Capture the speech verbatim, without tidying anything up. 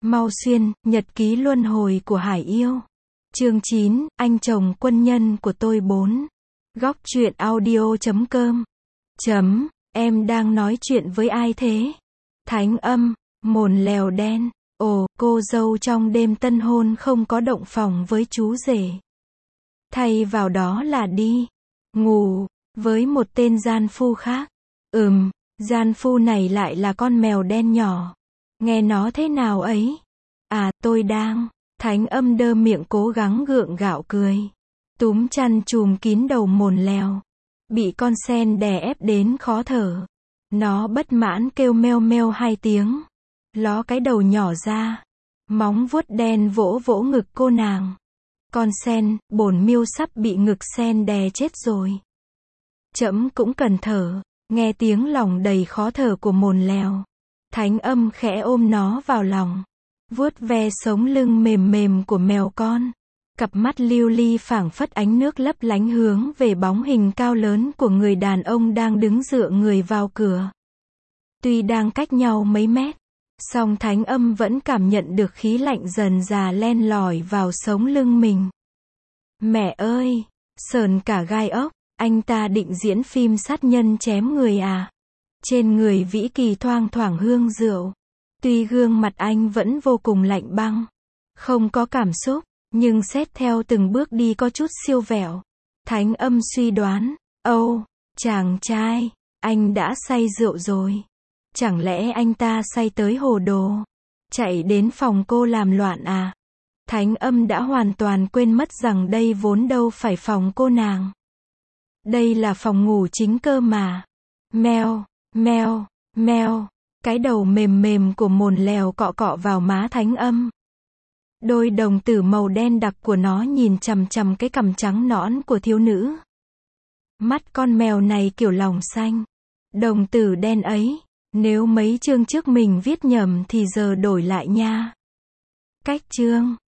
Mau Xuyên, nhật ký luân hồi của Hải Yêu. Chương chín, anh chồng quân nhân của tôi bốn. Góc truyện audio chấm com. Chấm, em đang nói chuyện với ai thế? Thánh âm, mồn lèo đen. Ồ, cô dâu trong đêm tân hôn không có động phòng với chú rể. Thay vào đó là đi ngủ với một tên gian phu khác. Ừm, gian phu này lại là con mèo đen nhỏ. Nghe nó thế nào ấy? À, tôi đang. Thánh âm đơ miệng cố gắng gượng gạo cười. Túm chăn chùm kín đầu mồn lèo. Bị con sen đè ép đến khó thở. Nó bất mãn kêu meo meo hai tiếng. Ló cái đầu nhỏ ra. Móng vuốt đen vỗ vỗ ngực cô nàng. Con sen, bổn miêu sắp bị ngực sen đè chết rồi. Trẫm cũng cần thở. Nghe tiếng lòng đầy khó thở của mồn lèo. Thánh âm khẽ ôm nó vào lòng. Vuốt ve sống lưng mềm mềm của mèo con. Cặp mắt lưu ly phảng phất ánh nước lấp lánh hướng về bóng hình cao lớn của người đàn ông đang đứng dựa người vào cửa. Tuy đang cách nhau mấy mét, song thánh âm vẫn cảm nhận được khí lạnh dần dà len lỏi vào sống lưng mình. Mẹ ơi! Sờn cả gai ốc, anh ta định diễn phim sát nhân chém người à? Trên người Vĩ Kỳ thoang thoảng hương rượu. Tuy gương mặt anh vẫn vô cùng lạnh băng, không có cảm xúc, nhưng xét theo từng bước đi có chút siêu vẹo. Thánh âm suy đoán, âu, chàng trai, anh đã say rượu rồi. Chẳng lẽ anh ta say tới hồ đồ, chạy đến phòng cô làm loạn à? Thánh âm đã hoàn toàn quên mất rằng đây vốn đâu phải phòng cô nàng. Đây là phòng ngủ chính cơ mà. Meo, meo, meo. Cái đầu mềm mềm của mồn lèo cọ cọ vào má thánh âm. Đôi đồng tử màu đen đặc của nó nhìn chằm chằm cái cằm trắng nõn của thiếu nữ. Mắt con mèo này kiểu lòng xanh. Đồng tử đen ấy, nếu mấy chương trước mình viết nhầm thì giờ đổi lại nha. Cách chương.